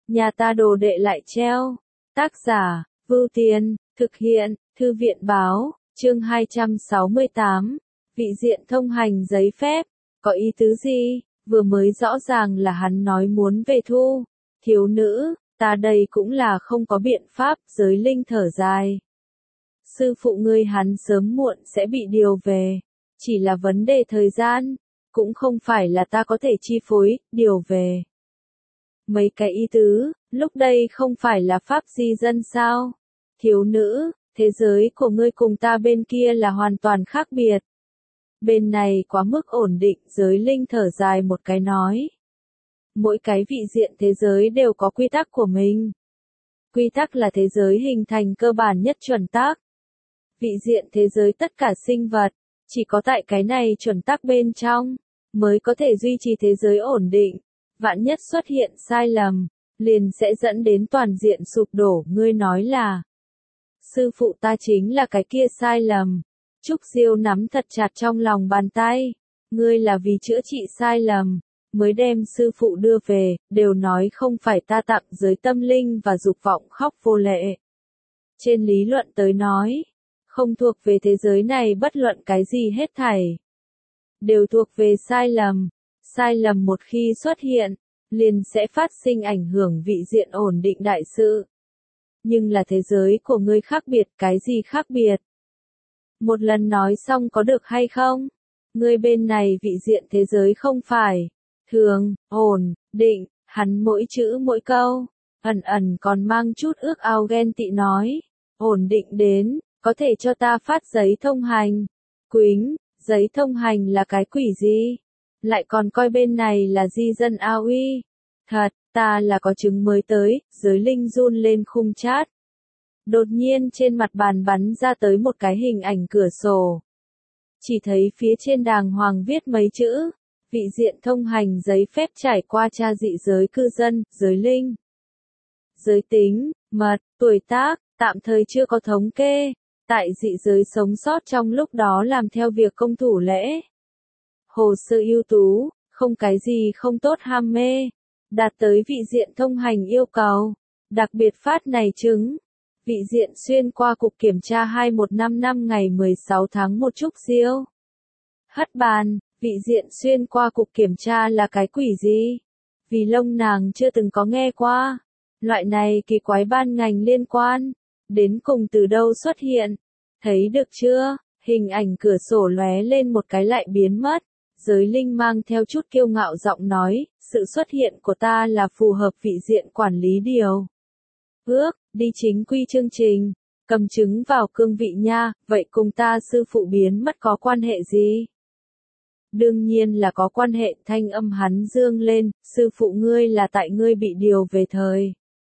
Nhà ta đồ đệ lại treo. Tác giả, Vưu Tiên, thực hiện, Thư viện báo, chương 268, vị diện thông hành giấy phép, có ý tứ gì? Vừa mới rõ ràng là hắn nói muốn về thu. Thiếu nữ, ta đây cũng là không có biện pháp, giới linh thở dài. Sư phụ ngươi hắn sớm muộn sẽ bị điều về. Chỉ là vấn đề thời gian, cũng không phải là ta có thể chi phối, điều về. Mấy cái ý tứ, lúc đây không phải là pháp di dân sao? Thiếu nữ, thế giới của ngươi cùng ta bên kia là hoàn toàn khác biệt. Bên này quá mức ổn định, giới linh thở dài một cái nói. Mỗi cái vị diện thế giới đều có quy tắc của mình. Quy tắc là thế giới hình thành cơ bản nhất chuẩn tắc. Vị diện thế giới tất cả sinh vật, chỉ có tại cái này chuẩn tắc bên trong, mới có thể duy trì thế giới ổn định. Vạn nhất xuất hiện sai lầm, liền sẽ dẫn đến toàn diện sụp đổ. Ngươi nói là, sư phụ ta chính là cái kia sai lầm. Trúc Diêu nắm thật chặt trong lòng bàn tay. Ngươi là vì chữa trị sai lầm, mới đem sư phụ đưa về, đều nói không phải ta tặng giới tâm linh và dục vọng khóc vô lệ. Trên lý luận tới nói, không thuộc về thế giới này bất luận cái gì hết thảy. Đều thuộc về sai lầm. Sai lầm một khi xuất hiện, liền sẽ phát sinh ảnh hưởng vị diện ổn định đại sự. Nhưng là thế giới của ngươi khác biệt, cái gì khác biệt? Một lần nói xong có được hay không? Ngươi bên này vị diện thế giới không phải thường, ổn, định, hắn mỗi chữ mỗi câu, ẩn ẩn còn mang chút ước ao ghen tị nói. Ổn định đến, có thể cho ta phát giấy thông hành. Quýnh, giấy thông hành là cái quỷ gì? Lại còn coi bên này là di dân ao uy. Thật, ta là có chứng mới tới, giới linh run lên khung chat. Đột nhiên trên mặt bàn bắn ra tới một cái hình ảnh cửa sổ. Chỉ thấy phía trên đàng hoàng viết mấy chữ, vị diện thông hành giấy phép trải qua tra dị giới cư dân, giới linh. Giới tính, mật, tuổi tác, tạm thời chưa có thống kê, tại dị giới sống sót trong lúc đó làm theo việc công thủ lễ. Hồ sơ ưu tú, không cái gì không tốt ham mê, đạt tới vị diện thông hành yêu cầu, đặc biệt phát này chứng. Vị diện xuyên qua cục kiểm tra 2155 ngày 16 tháng 1 Trúc Diêu. Hất bàn, vị diện xuyên qua cục kiểm tra là cái quỷ gì? Vì lông nàng chưa từng có nghe qua. Loại này kỳ quái ban ngành liên quan, đến cùng từ đâu xuất hiện? Thấy được chưa? Hình ảnh cửa sổ lóe lên một cái lại biến mất. Giới linh mang theo chút kiêu ngạo giọng nói, sự xuất hiện của ta là phù hợp vị diện quản lý điều ước, đi chính quy chương trình, cầm chứng vào cương vị nha, vậy cùng ta sư phụ biến mất có quan hệ gì? Đương nhiên là có quan hệ. Thanh âm hắn dương lên, sư phụ ngươi là tại ngươi bị điều về thời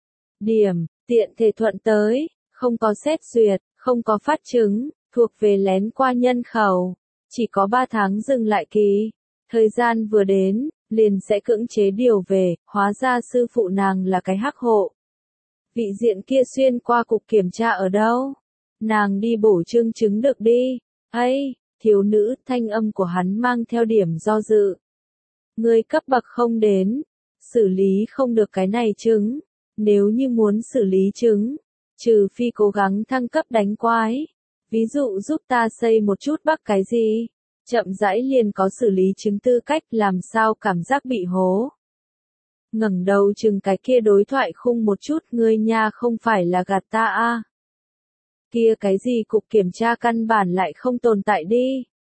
điểm, tiện thể thuận tới, không có xét duyệt, không có phát chứng, thuộc về lén qua nhân khẩu, chỉ có 3 tháng dừng lại kỳ, thời gian vừa đến, liền sẽ cưỡng chế điều về, hóa ra sư phụ nàng là cái hắc hộ. Vị diện kia xuyên qua cục kiểm tra ở đâu? Nàng đi bổ trương chứng được đi. Ây, thiếu nữ, thanh âm của hắn mang theo điểm do dự. Ngươi cấp bậc không đến, xử lý không được cái này chứng. Nếu như muốn xử lý chứng, trừ phi cố gắng thăng cấp đánh quái. Ví dụ giúp ta xây một chút bắc cái gì, chậm rãi liền có xử lý chứng tư cách, làm sao cảm giác bị hố. Ngẩng đầu chừng cái kia đối thoại khung một chút, ngươi nha không phải là gạt ta a? Kia cái gì cục kiểm tra căn bản lại không tồn tại đi.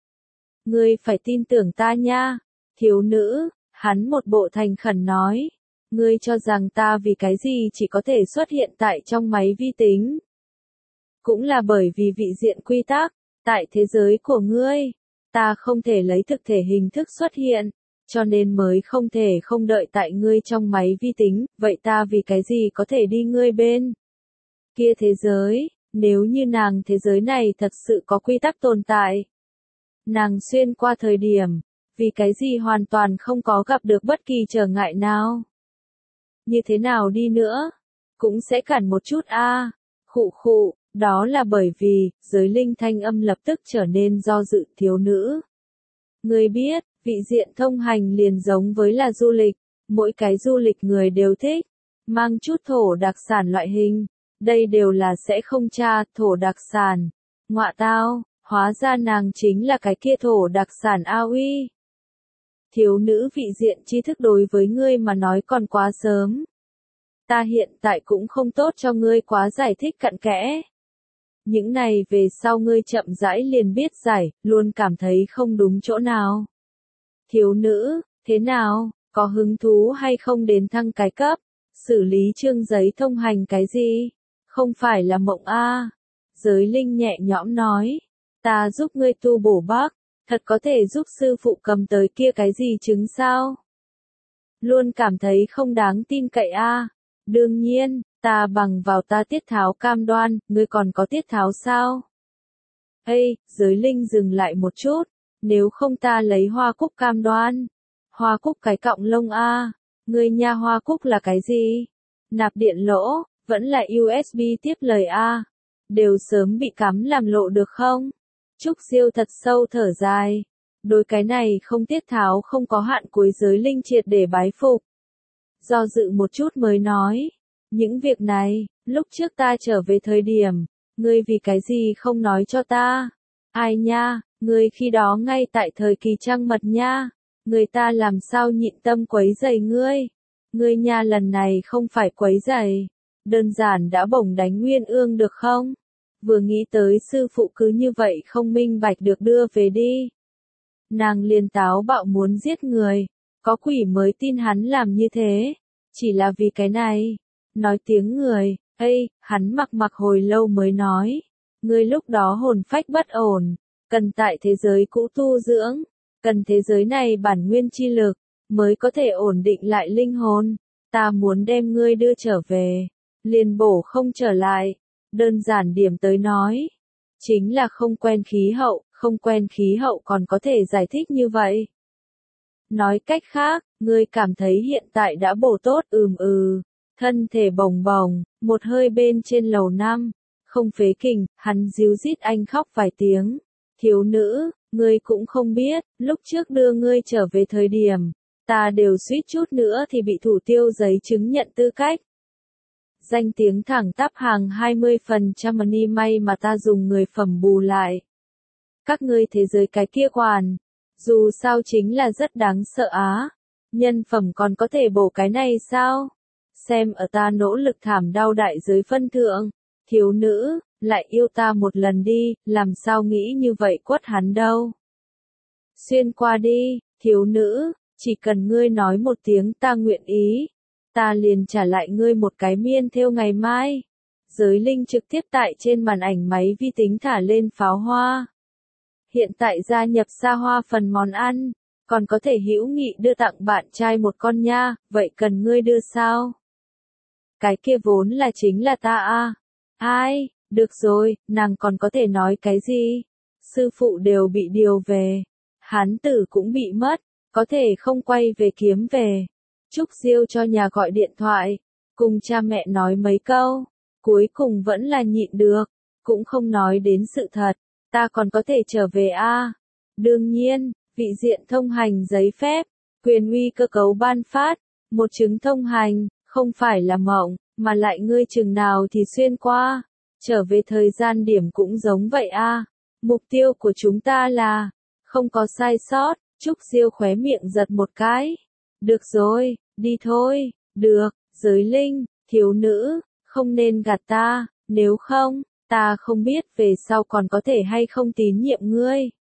Ngươi phải tin tưởng ta nha. Thiếu nữ, hắn một bộ thành khẩn nói. Ngươi cho rằng ta vì cái gì chỉ có thể xuất hiện tại trong máy vi tính. Cũng là bởi vì vị diện quy tắc, tại thế giới của ngươi, ta không thể lấy thực thể hình thức xuất hiện. Cho nên mới không thể không đợi tại ngươi trong máy vi tính, vậy ta vì cái gì có thể đi ngươi bên kia thế giới, nếu như nàng thế giới này thật sự có quy tắc tồn tại. Nàng xuyên qua thời điểm, vì cái gì hoàn toàn không có gặp được bất kỳ trở ngại nào. Như thế nào đi nữa, cũng sẽ cản một chút a. Khụ khụ, đó là bởi vì, giới linh thanh âm lập tức trở nên do dự. Thiếu nữ. Ngươi biết, vị diện thông hành liền giống với là du lịch, mỗi cái du lịch người đều thích, mang chút thổ đặc sản loại hình. Đây đều là sẽ không tra, thổ đặc sản. Ngọa tao, hóa ra nàng chính là cái kia thổ đặc sản A Uy. Thiếu nữ vị diện tri thức đối với ngươi mà nói còn quá sớm. Ta hiện tại cũng không tốt cho ngươi quá giải thích cặn kẽ. Những này về sau ngươi chậm rãi liền biết giải, luôn cảm thấy không đúng chỗ nào. Thiếu nữ, thế nào, có hứng thú hay không đến thăng cái cấp, xử lý chương giấy thông hành cái gì? Không phải là mộng a. Giới linh nhẹ nhõm nói, ta giúp ngươi tu bổ bác, thật có thể giúp sư phụ cầm tới kia cái gì chứng sao? Luôn cảm thấy không đáng tin cậy a. Đương nhiên, ta bằng vào ta tiết tháo cam đoan, ngươi còn có tiết tháo sao? Ê, giới linh dừng lại một chút, nếu không ta lấy hoa cúc cam đoan. Hoa cúc cái cọng lông a, ngươi nha hoa cúc là cái gì? Nạp điện lỗ, vẫn là USB tiếp lời a, đều sớm bị cắm làm lộ được không? Trúc Siêu thật sâu thở dài, đối cái này không tiết tháo không có hạn cuối giới linh triệt để bái phục. Do dự một chút mới nói, những việc này, lúc trước ta trở về thời điểm, ngươi vì cái gì không nói cho ta? Ai nha, ngươi khi đó ngay tại thời kỳ trăng mật nha, người ta làm sao nhịn tâm quấy rầy ngươi? Ngươi nha lần này không phải quấy rầy, đơn giản đã bổng đánh Nguyên Ương được không? Vừa nghĩ tới sư phụ cứ như vậy không minh bạch được đưa về đi. Nàng liền táo bạo muốn giết người, có quỷ mới tin hắn làm như thế, chỉ là vì cái này. Nói tiếng người, ây, hắn mặc hồi lâu mới nói, ngươi lúc đó hồn phách bất ổn, cần tại thế giới cũ tu dưỡng, cần thế giới này bản nguyên chi lực, mới có thể ổn định lại linh hồn, ta muốn đem ngươi đưa trở về, liền bổ không trở lại, đơn giản điểm tới nói, chính là không quen khí hậu, không quen khí hậu còn có thể giải thích như vậy. Nói cách khác, ngươi cảm thấy hiện tại đã bổ tốt thân thể bồng bồng, một hơi bên trên lầu 5, không phế kình, hắn díu dít anh khóc vài tiếng. Thiếu nữ, ngươi cũng không biết, lúc trước đưa ngươi trở về thời điểm, ta đều suýt chút nữa thì bị thủ tiêu giấy chứng nhận tư cách. Danh tiếng thẳng tắp hàng 20% money may mà ta dùng người phẩm bù lại. Các ngươi thế giới cái kia quản, dù sao chính là rất đáng sợ á. Nhân phẩm còn có thể bổ cái này sao? Xem ở ta nỗ lực thảm đau đại giới phân thượng, thiếu nữ, lại yêu ta một lần đi, làm sao nghĩ như vậy quất hắn đâu. Xuyên qua đi, thiếu nữ, chỉ cần ngươi nói một tiếng ta nguyện ý, ta liền trả lại ngươi một cái miên theo ngày mai. Giới linh trực tiếp tại trên màn ảnh máy vi tính thả lên pháo hoa. Hiện tại gia nhập xa hoa phần món ăn, còn có thể hữu nghị đưa tặng bạn trai một con nha, vậy cần ngươi đưa sao? Cái kia vốn là chính là ta a. Ai, được rồi, nàng còn có thể nói cái gì? Sư phụ đều bị điều về, hán tử cũng bị mất, có thể không quay về kiếm về. Trúc Diêu cho nhà gọi điện thoại, cùng cha mẹ nói mấy câu, cuối cùng vẫn là nhịn được, cũng không nói đến sự thật, ta còn có thể trở về a. Đương nhiên, vị diện thông hành giấy phép, quyền uy cơ cấu ban phát, một chứng thông hành, không phải là mộng, mà lại ngươi chừng nào thì xuyên qua, trở về thời gian điểm cũng giống vậy a. Mục tiêu của chúng ta là, không có sai sót, Trúc Diêu khóe miệng giật một cái. Được rồi, đi thôi, được, giới linh, thiếu nữ, không nên gạt ta, nếu không, ta không biết về sau còn có thể hay không tín nhiệm ngươi.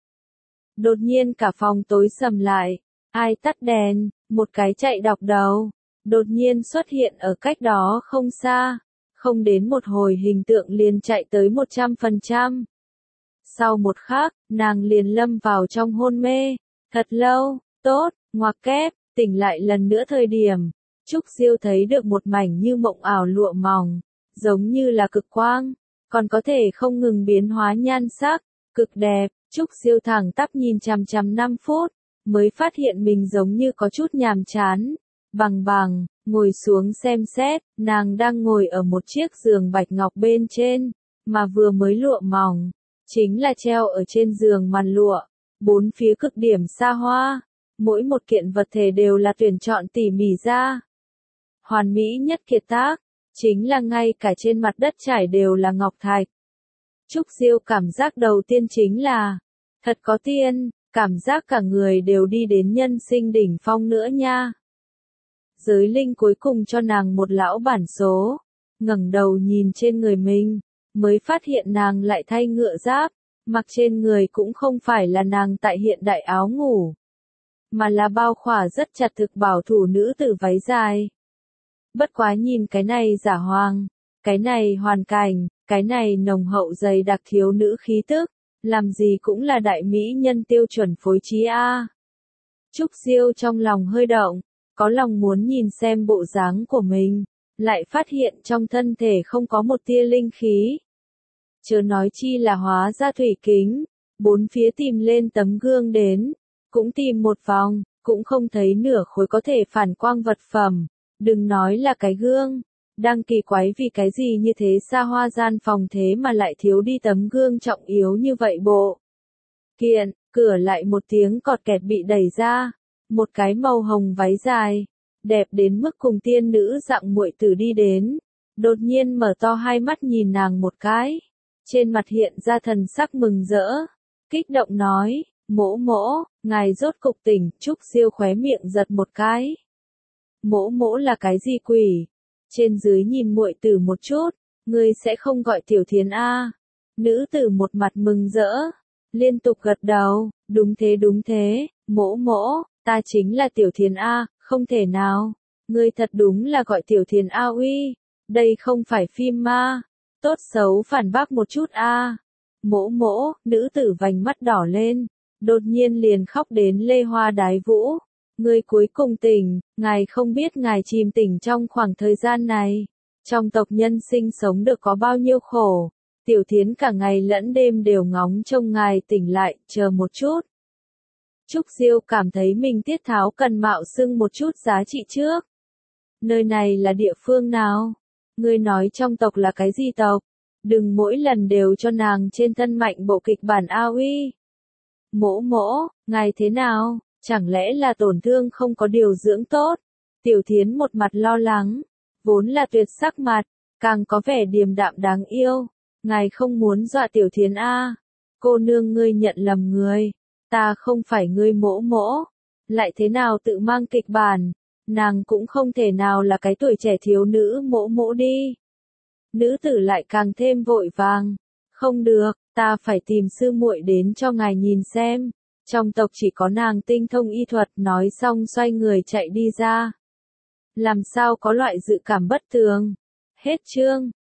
Đột nhiên cả phòng tối sầm lại, ai tắt đèn, một cái chạy đọc đầu, đột nhiên xuất hiện ở cách đó không xa, không đến một hồi hình tượng liền chạy tới 100%. Sau một khắc, nàng liền lâm vào trong hôn mê, thật lâu, tốt, ngoặc kép, tỉnh lại lần nữa thời điểm, Trúc Diêu thấy được một mảnh như mộng ảo lụa mỏng, giống như là cực quang, còn có thể không ngừng biến hóa nhan sắc, cực đẹp. Trúc Diêu thẳng tắp nhìn chằm chằm 5 phút, mới phát hiện mình giống như có chút nhàm chán. Bằng, ngồi xuống xem xét, nàng đang ngồi ở một chiếc giường bạch ngọc bên trên, mà vừa mới lụa mỏng, chính là treo ở trên giường màn lụa, bốn phía cực điểm xa hoa, mỗi một kiện vật thể đều là tuyển chọn tỉ mỉ ra. hoàn mỹ nhất kiệt tác, chính là ngay cả trên mặt đất trải đều là ngọc thạch. Trúc Diêu cảm giác đầu tiên chính là, thật có tiên, cảm giác cả người đều đi đến nhân sinh đỉnh phong nữa nha. Giới linh cuối cùng cho nàng một lão bản số, ngẩng đầu nhìn trên người mình, mới phát hiện nàng lại thay ngựa giáp, mặc trên người cũng không phải là nàng tại hiện đại áo ngủ, mà là bao khỏa rất chặt thực bảo thủ nữ tử váy dài. Bất quá nhìn cái này giả hoàng, cái này hoàn cảnh, cái này nồng hậu dày đặc thiếu nữ khí tức, làm gì cũng là đại mỹ nhân tiêu chuẩn phối trí a. Trúc Diêu trong lòng hơi động, có lòng muốn nhìn xem bộ dáng của mình, lại phát hiện trong thân thể không có một tia linh khí. Chớ nói chi là hóa ra thủy kính, bốn phía tìm lên tấm gương đến, cũng tìm một vòng, cũng không thấy nửa khối có thể phản quang vật phẩm, đừng nói là cái gương. Đang kỳ quái vì cái gì như thế xa hoa gian phòng thế mà lại thiếu đi tấm gương trọng yếu như vậy bộ. Kiện, cửa lại một tiếng cọt kẹt bị đẩy ra, một cái màu hồng váy dài, đẹp đến mức cùng tiên nữ dạng muội tử đi đến, đột nhiên mở to hai mắt nhìn nàng một cái, trên mặt hiện ra thần sắc mừng rỡ, kích động nói, mỗ mỗ, ngài rốt cục tỉnh. Trúc Diêu khóe miệng giật một cái. Mỗ mỗ là cái gì quỷ? Trên dưới nhìn muội tử một chút, ngươi sẽ không gọi Tiểu Thiến a? Nữ tử một mặt mừng rỡ, liên tục gật đầu, đúng thế, mỗ mỗ, ta chính là Tiểu Thiến a, không thể nào, ngươi thật đúng là gọi Tiểu Thiến a uy, đây không phải phim ma, tốt xấu phản bác một chút a. Mỗ mỗ, nữ tử vành mắt đỏ lên, đột nhiên liền khóc đến lê hoa đái vũ. Ngươi cuối cùng tỉnh, ngài không biết ngài chìm tỉnh trong khoảng thời gian này, trong tộc nhân sinh sống được có bao nhiêu khổ, Tiểu Thiến cả ngày lẫn đêm đều ngóng trông ngài tỉnh lại, chờ một chút. Trúc Diêu cảm thấy mình tiết tháo cần mạo xưng một chút giá trị trước. Nơi này là địa phương nào? Ngươi nói trong tộc là cái gì tộc? Đừng mỗi lần đều cho nàng trên thân mạnh bộ kịch bản a uy. Mỗ mỗ, ngài thế nào? Chẳng lẽ là tổn thương không có điều dưỡng tốt? Tiểu Thiến một mặt lo lắng, vốn là tuyệt sắc mặt, càng có vẻ điềm đạm đáng yêu. Ngài không muốn dọa Tiểu Thiến a? Cô nương ngươi nhận lầm người, ta không phải ngươi mỗ mỗ. Lại thế nào tự mang kịch bản, nàng cũng không thể nào là cái tuổi trẻ thiếu nữ mỗ mỗ đi. Nữ tử lại càng thêm vội vàng, không được, ta phải tìm sư muội đến cho ngài nhìn xem. Trong tộc chỉ có nàng tinh thông y thuật, nói xong xoay người chạy đi ra. Làm sao có loại dự cảm bất thường. Hết chương.